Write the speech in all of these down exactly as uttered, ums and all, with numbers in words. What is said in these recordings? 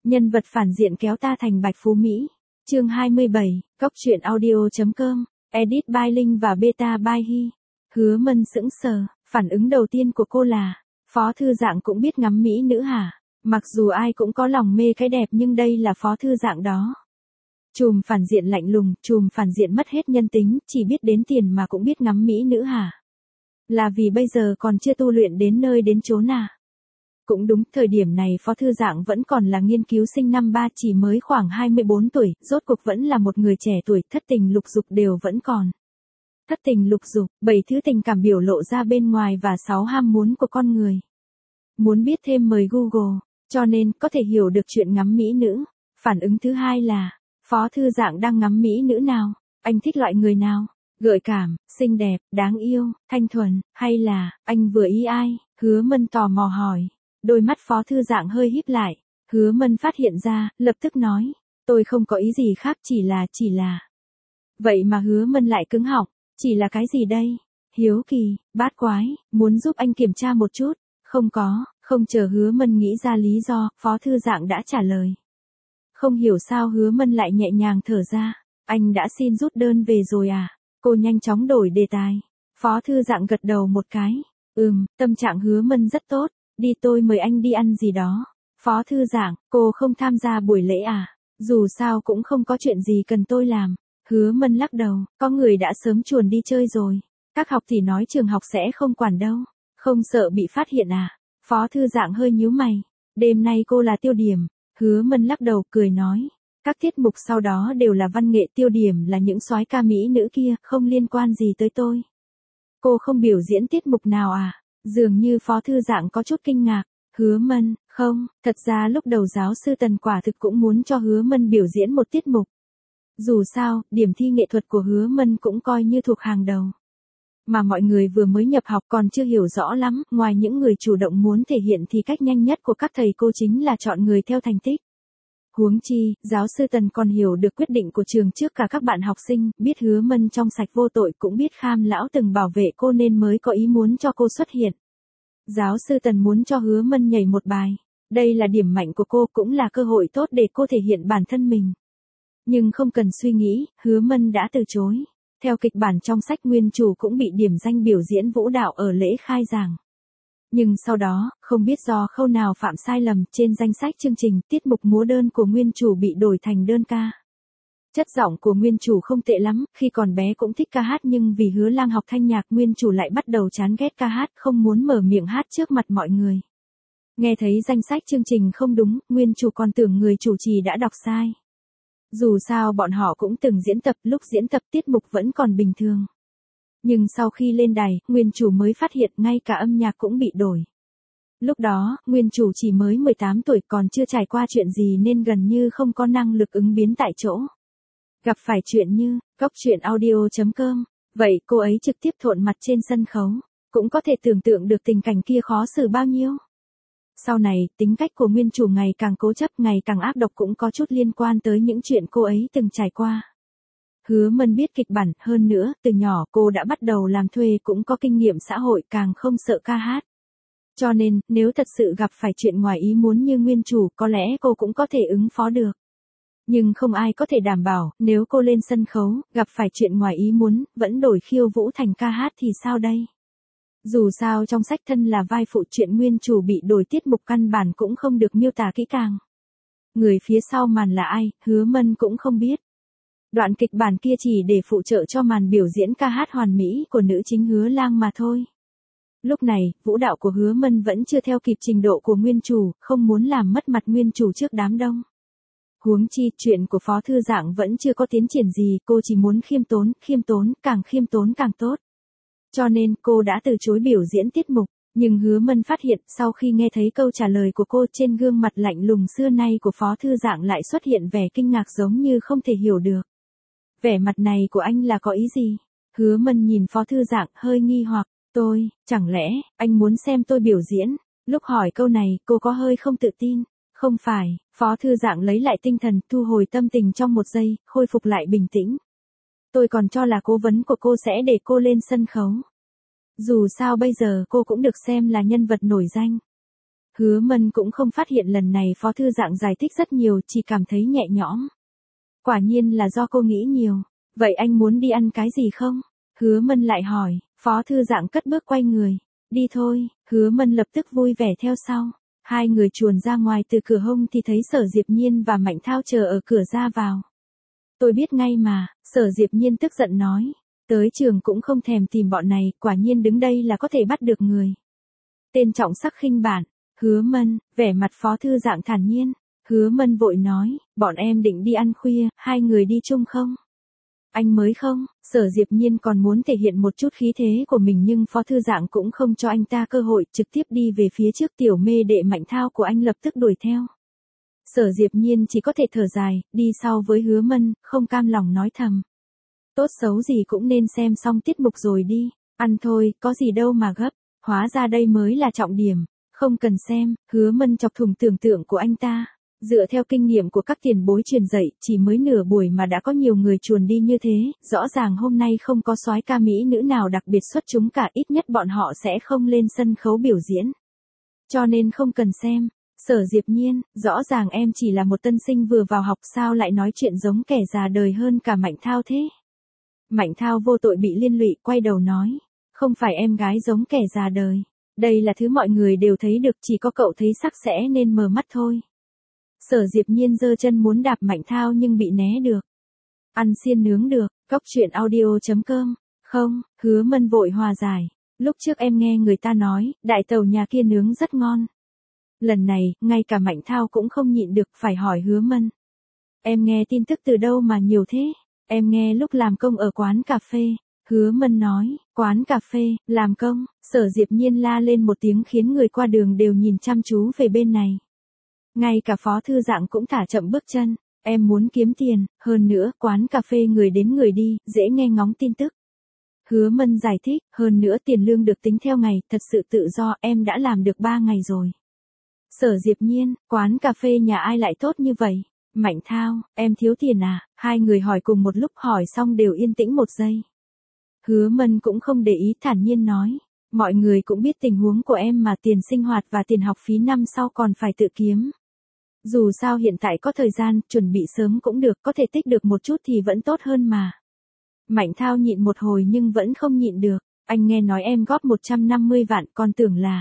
Nhân vật phản diện kéo ta thành Bạch Phú Mỹ. Chương hai mươi bảy, Cóc truyện audio chấm com, edit by Linh và beta by Hi. Hứa Mân sững sờ, phản ứng đầu tiên của cô là, Phó Thư Dạng cũng biết ngắm mỹ nữ hả? Mặc dù ai cũng có lòng mê cái đẹp nhưng đây là Phó Thư Dạng đó. Chùm phản diện lạnh lùng, chùm phản diện mất hết nhân tính, chỉ biết đến tiền mà cũng biết ngắm mỹ nữ hả? Là vì bây giờ còn chưa tu luyện đến nơi đến chốn à? Cũng đúng, thời điểm này Phó Thư Dạng vẫn còn là nghiên cứu sinh năm ba, chỉ mới khoảng hai mươi bốn tuổi, rốt cuộc vẫn là một người trẻ tuổi, thất tình lục dục đều vẫn còn. Thất tình lục dục, bảy thứ tình cảm biểu lộ ra bên ngoài và sáu ham muốn của con người. Muốn biết thêm mời Google, cho nên có thể hiểu được chuyện ngắm mỹ nữ. Phản ứng thứ hai là, Phó Thư Dạng đang ngắm mỹ nữ nào? Anh thích loại người nào? Gợi cảm, xinh đẹp, đáng yêu, thanh thuần, hay là, anh vừa ý ai? Hứa Mân tò mò hỏi. Đôi mắt Phó Thư Dạng hơi híp lại. Hứa Mân phát hiện ra, lập tức nói. Tôi không có ý gì khác, chỉ là, chỉ là. Vậy mà Hứa Mân lại cứng họng. Chỉ là cái gì đây? Hiếu kỳ, bát quái, muốn giúp anh kiểm tra một chút. Không có, không chờ Hứa Mân nghĩ ra lý do, Phó Thư Dạng đã trả lời. Không hiểu sao Hứa Mân lại nhẹ nhàng thở ra. Anh đã xin rút đơn về rồi à? Cô nhanh chóng đổi đề tài. Phó Thư Dạng gật đầu một cái. Ừm, tâm trạng Hứa Mân rất tốt. Đi, tôi mời anh đi ăn gì đó. Phó Thư Dạng, cô không tham gia buổi lễ à? Dù sao cũng không có chuyện gì cần tôi làm. Hứa Mân lắc đầu, có người đã sớm chuồn đi chơi rồi. Các học thì nói trường học sẽ không quản đâu. Không sợ bị phát hiện à? Phó Thư Dạng hơi nhíu mày. Đêm nay cô là tiêu điểm. Hứa Mân lắc đầu cười nói. Các tiết mục sau đó đều là văn nghệ, tiêu điểm là những soái ca mỹ nữ kia, không liên quan gì tới tôi. Cô không biểu diễn tiết mục nào à? Dường như Phó Thư Dạng có chút kinh ngạc. Hứa Mân, không, thật ra lúc đầu giáo sư Tần quả thực cũng muốn cho Hứa Mân biểu diễn một tiết mục. Dù sao, điểm thi nghệ thuật của Hứa Mân cũng coi như thuộc hàng đầu. Mà mọi người vừa mới nhập học còn chưa hiểu rõ lắm, ngoài những người chủ động muốn thể hiện thì cách nhanh nhất của các thầy cô chính là chọn người theo thành tích. Huống chi, giáo sư Tần còn hiểu được quyết định của trường trước cả các bạn học sinh, biết Hứa Mân trong sạch vô tội, cũng biết Kham lão từng bảo vệ cô nên mới có ý muốn cho cô xuất hiện. Giáo sư Tần muốn cho Hứa Mân nhảy một bài. Đây là điểm mạnh của cô, cũng là cơ hội tốt để cô thể hiện bản thân mình. Nhưng không cần suy nghĩ, Hứa Mân đã từ chối. Theo kịch bản trong sách, nguyên chủ cũng bị điểm danh biểu diễn vũ đạo ở lễ khai giảng. Nhưng sau đó, không biết do khâu nào phạm sai lầm, trên danh sách chương trình, tiết mục múa đơn của nguyên chủ bị đổi thành đơn ca. Chất giọng của nguyên chủ không tệ lắm, khi còn bé cũng thích ca hát, nhưng vì Hứa Lang học thanh nhạc, nguyên chủ lại bắt đầu chán ghét ca hát, không muốn mở miệng hát trước mặt mọi người. Nghe thấy danh sách chương trình không đúng, nguyên chủ còn tưởng người chủ trì đã đọc sai. Dù sao bọn họ cũng từng diễn tập, lúc diễn tập tiết mục vẫn còn bình thường. Nhưng sau khi lên đài, nguyên chủ mới phát hiện ngay cả âm nhạc cũng bị đổi. Lúc đó, nguyên chủ chỉ mới mười tám tuổi, còn chưa trải qua chuyện gì nên gần như không có năng lực ứng biến tại chỗ. Gặp phải chuyện như, Cóc truyện audio chấm com, vậy cô ấy trực tiếp thộn mặt trên sân khấu, cũng có thể tưởng tượng được tình cảnh kia khó xử bao nhiêu. Sau này, tính cách của nguyên chủ ngày càng cố chấp, ngày càng ác độc, cũng có chút liên quan tới những chuyện cô ấy từng trải qua. Hứa Mân biết kịch bản, hơn nữa, từ nhỏ cô đã bắt đầu làm thuê, cũng có kinh nghiệm xã hội, càng không sợ ca hát. Cho nên, nếu thật sự gặp phải chuyện ngoài ý muốn như nguyên chủ, có lẽ cô cũng có thể ứng phó được. Nhưng không ai có thể đảm bảo, nếu cô lên sân khấu, gặp phải chuyện ngoài ý muốn, vẫn đổi khiêu vũ thành ca hát thì sao đây? Dù sao trong sách thân là vai phụ, chuyện nguyên chủ bị đổi tiết mục căn bản cũng không được miêu tả kỹ càng. Người phía sau màn là ai, Hứa Mân cũng không biết. Đoạn kịch bản kia chỉ để phụ trợ cho màn biểu diễn ca hát hoàn mỹ của nữ chính Hứa Lang mà thôi. Lúc này, vũ đạo của Hứa Mân vẫn chưa theo kịp trình độ của nguyên chủ, không muốn làm mất mặt nguyên chủ trước đám đông. Huống chi, chuyện của Phó Thư Dạng vẫn chưa có tiến triển gì, cô chỉ muốn khiêm tốn, khiêm tốn, càng khiêm tốn càng tốt. Cho nên, cô đã từ chối biểu diễn tiết mục. Nhưng Hứa Mân phát hiện, sau khi nghe thấy câu trả lời của cô, trên gương mặt lạnh lùng xưa nay của Phó Thư Dạng lại xuất hiện vẻ kinh ngạc, giống như không thể hiểu được. Vẻ mặt này của anh là có ý gì? Hứa Mân nhìn Phó Thư Dạng hơi nghi hoặc. Tôi, chẳng lẽ, anh muốn xem tôi biểu diễn? Lúc hỏi câu này, cô có hơi không tự tin. Không phải, Phó Thư Dạng lấy lại tinh thần, thu hồi tâm tình trong một giây, khôi phục lại bình tĩnh. Tôi còn cho là cố vấn của cô sẽ để cô lên sân khấu. Dù sao bây giờ cô cũng được xem là nhân vật nổi danh. Hứa Mân cũng không phát hiện lần này Phó Thư Dạng giải thích rất nhiều, chỉ cảm thấy nhẹ nhõm. Quả nhiên là do cô nghĩ nhiều. Vậy anh muốn đi ăn cái gì không? Hứa Mân lại hỏi. Phó Thư Dạng cất bước quay người. Đi thôi. Hứa Mân lập tức vui vẻ theo sau. Hai người chuồn ra ngoài từ cửa hông thì thấy Sở Diệp Nhiên và Mạnh Thao chờ ở cửa ra vào. Tôi biết ngay mà, Sở Diệp Nhiên tức giận nói. Tới trường cũng không thèm tìm bọn này, quả nhiên đứng đây là có thể bắt được người. Tên trọng sắc khinh bản. Hứa Mân, vẻ mặt Phó Thư Dạng thản nhiên. Hứa Mân vội nói, bọn em định đi ăn khuya, hai người đi chung không? Anh mới không, Sở Diệp Nhiên còn muốn thể hiện một chút khí thế của mình nhưng Phó Thư Dạng cũng không cho anh ta cơ hội, trực tiếp đi về phía trước. Tiểu mê đệ Mạnh Thao của anh lập tức đuổi theo. Sở Diệp Nhiên chỉ có thể thở dài, đi sau với Hứa Mân, không cam lòng nói thầm. Tốt xấu gì cũng nên xem xong tiết mục rồi đi, ăn thôi, có gì đâu mà gấp, hóa ra đây mới là trọng điểm, không cần xem. Hứa Mân chọc thủng tưởng tượng của anh ta. Dựa theo kinh nghiệm của các tiền bối truyền dạy, chỉ mới nửa buổi mà đã có nhiều người chuồn đi như thế, rõ ràng hôm nay không có soái ca mỹ nữ nào đặc biệt xuất chúng cả, ít nhất bọn họ sẽ không lên sân khấu biểu diễn. Cho nên không cần xem. Sở Diệp Nhiên, rõ ràng em chỉ là một tân sinh vừa vào học, sao lại nói chuyện giống kẻ già đời hơn cả Mạnh Thao thế? Mạnh Thao vô tội bị liên lụy, quay đầu nói, không phải em gái giống kẻ già đời, đây là thứ mọi người đều thấy được, chỉ có cậu thấy sắc sẽ nên mờ mắt thôi. Sở Diệp Nhiên giơ chân muốn đạp Mạnh Thao nhưng bị né được. Ăn xiên nướng được, cóc truyện audio chấm com. Không, Hứa Mân vội hòa giải. Lúc trước em nghe người ta nói, đại tàu nhà kia nướng rất ngon. Lần này, ngay cả Mạnh Thao cũng không nhịn được, phải hỏi Hứa Mân. Em nghe tin tức từ đâu mà nhiều thế? Em nghe lúc làm công ở quán cà phê. Hứa Mân nói, quán cà phê, làm công. Sở Diệp Nhiên la lên một tiếng khiến người qua đường đều nhìn chăm chú về bên này. Ngay cả Phó Thư Dạng cũng thả chậm bước chân. Em muốn kiếm tiền, hơn nữa, quán cà phê người đến người đi, dễ nghe ngóng tin tức. Hứa Mân giải thích, hơn nữa tiền lương được tính theo ngày, thật sự tự do, em đã làm được ba ngày rồi. Sở Diệp Nhiên, quán cà phê nhà ai lại tốt như vậy? Mạnh Thao, em thiếu tiền à? Hai người hỏi cùng một lúc, hỏi xong đều yên tĩnh một giây. Hứa Mân cũng không để ý, thản nhiên nói. Mọi người cũng biết tình huống của em mà, tiền sinh hoạt và tiền học phí năm sau còn phải tự kiếm. Dù sao hiện tại có thời gian, chuẩn bị sớm cũng được, có thể tích được một chút thì vẫn tốt hơn mà. Mạnh Thao nhịn một hồi nhưng vẫn không nhịn được. Anh nghe nói em góp một trăm năm mươi vạn, còn tưởng là...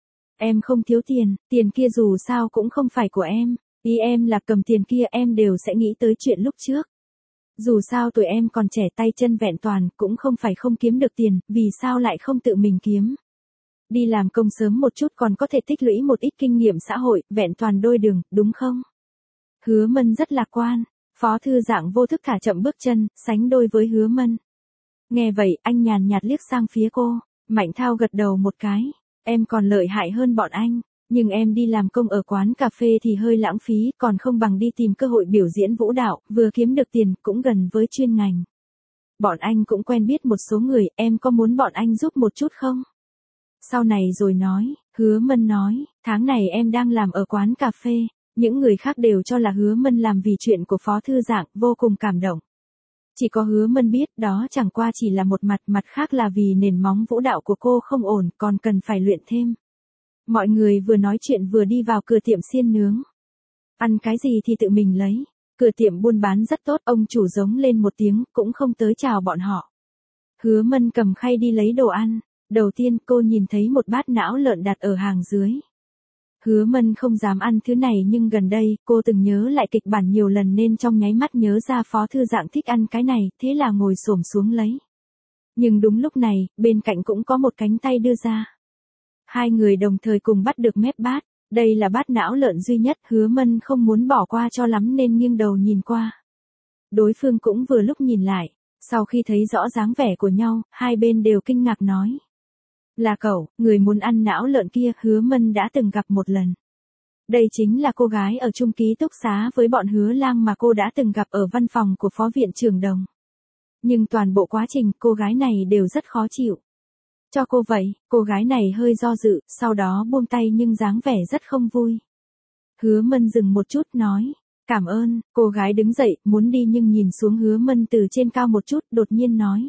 Em không thiếu tiền, tiền kia dù sao cũng không phải của em. Ý em là cầm tiền kia em đều sẽ nghĩ tới chuyện lúc trước. Dù sao tuổi em còn trẻ, tay chân vẹn toàn, cũng không phải không kiếm được tiền, vì sao lại không tự mình kiếm. Đi làm công sớm một chút còn có thể tích lũy một ít kinh nghiệm xã hội, vẹn toàn đôi đường, đúng không? Hứa Mân rất lạc quan. Phó Thư Dạng vô thức thả chậm bước chân, sánh đôi với Hứa Mân. Nghe vậy, anh nhàn nhạt liếc sang phía cô. Mạnh Thao gật đầu một cái. Em còn lợi hại hơn bọn anh, nhưng em đi làm công ở quán cà phê thì hơi lãng phí, còn không bằng đi tìm cơ hội biểu diễn vũ đạo, vừa kiếm được tiền, cũng gần với chuyên ngành. Bọn anh cũng quen biết một số người, em có muốn bọn anh giúp một chút không? Sau này rồi nói. Hứa Mân nói, tháng này em đang làm ở quán cà phê. Những người khác đều cho là Hứa Mân làm vì chuyện của Phó Thư Dạng, vô cùng cảm động. Chỉ có Hứa Mân biết đó chẳng qua chỉ là một mặt, mặt khác là vì nền móng vũ đạo của cô không ổn, còn cần phải luyện thêm. Mọi người vừa nói chuyện vừa đi vào cửa tiệm xiên nướng. Ăn cái gì thì tự mình lấy. Cửa tiệm buôn bán rất tốt, ông chủ giống lên một tiếng, cũng không tới chào bọn họ. Hứa Mân cầm khay đi lấy đồ ăn. Đầu tiên cô nhìn thấy một bát não lợn đặt ở hàng dưới. Hứa Mân không dám ăn thứ này nhưng gần đây, cô từng nhớ lại kịch bản nhiều lần nên trong nháy mắt nhớ ra Phó Thư Dạng thích ăn cái này, thế là ngồi xổm xuống lấy. Nhưng đúng lúc này, bên cạnh cũng có một cánh tay đưa ra. Hai người đồng thời cùng bắt được mép bát, đây là bát não lợn duy nhất, Hứa Mân không muốn bỏ qua cho lắm nên nghiêng đầu nhìn qua. Đối phương cũng vừa lúc nhìn lại, sau khi thấy rõ dáng vẻ của nhau, hai bên đều kinh ngạc nói. Là cậu, người muốn ăn não lợn kia, Hứa Mân đã từng gặp một lần. Đây chính là cô gái ở chung ký túc xá với bọn Hứa Lang mà cô đã từng gặp ở văn phòng của Phó Viện Trưởng Đồng. Nhưng toàn bộ quá trình, cô gái này đều rất khó chịu. Cho cô vậy, cô gái này hơi do dự, sau đó buông tay nhưng dáng vẻ rất không vui. Hứa Mân dừng một chút nói, cảm ơn, cô gái đứng dậy, muốn đi nhưng nhìn xuống Hứa Mân từ trên cao một chút, đột nhiên nói.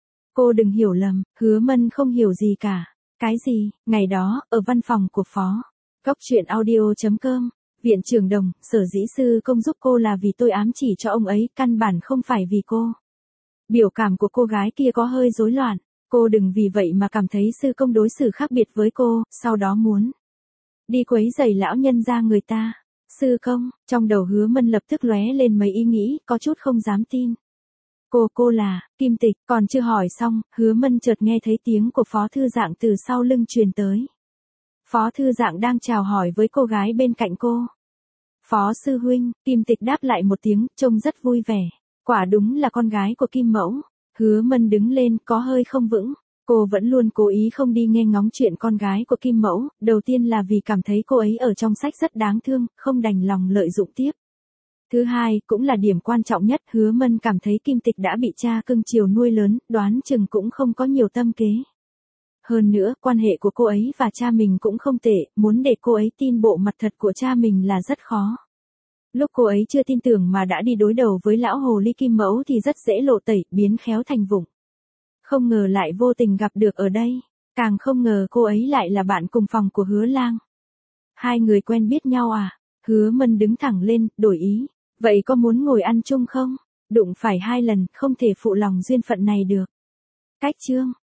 Cô đừng hiểu lầm, Hứa Mân không hiểu gì cả. Cái gì? Ngày đó, ở văn phòng của Phó Cóc truyện audio chấm com, Viện trưởng Đồng, sở dĩ sư công giúp cô là vì tôi ám chỉ cho ông ấy, căn bản không phải vì cô. Biểu cảm của cô gái kia có hơi rối loạn, cô đừng vì vậy mà cảm thấy sư công đối xử khác biệt với cô, sau đó muốn đi quấy rầy lão nhân gia người ta. Sư công, trong đầu Hứa Mân lập tức lóe lên mấy ý nghĩ, có chút không dám tin. Cô, cô là, Kim Tịch, còn chưa hỏi xong, Hứa Mân chợt nghe thấy tiếng của Phó Thư Dạng từ sau lưng truyền tới. Phó Thư Dạng đang chào hỏi với cô gái bên cạnh cô. Phó sư huynh, Kim Tịch đáp lại một tiếng, trông rất vui vẻ. Quả đúng là con gái của Kim Mẫu. Hứa Mân đứng lên, có hơi không vững. Cô vẫn luôn cố ý không đi nghe ngóng chuyện con gái của Kim Mẫu, đầu tiên là vì cảm thấy cô ấy ở trong sách rất đáng thương, không đành lòng lợi dụng tiếp. Thứ hai, cũng là điểm quan trọng nhất, Hứa Mân cảm thấy Kim Tịch đã bị cha cưng chiều nuôi lớn, đoán chừng cũng không có nhiều tâm kế. Hơn nữa, quan hệ của cô ấy và cha mình cũng không tệ, muốn để cô ấy tin bộ mặt thật của cha mình là rất khó. Lúc cô ấy chưa tin tưởng mà đã đi đối đầu với lão hồ ly Kim Mẫu thì rất dễ lộ tẩy, biến khéo thành vụng. Không ngờ lại vô tình gặp được ở đây, càng không ngờ cô ấy lại là bạn cùng phòng của Hứa Lang. Hai người quen biết nhau à? Hứa Mân đứng thẳng lên, đổi ý. Vậy có muốn ngồi ăn chung không? Đụng phải hai lần, không thể phụ lòng duyên phận này được. Cách chương,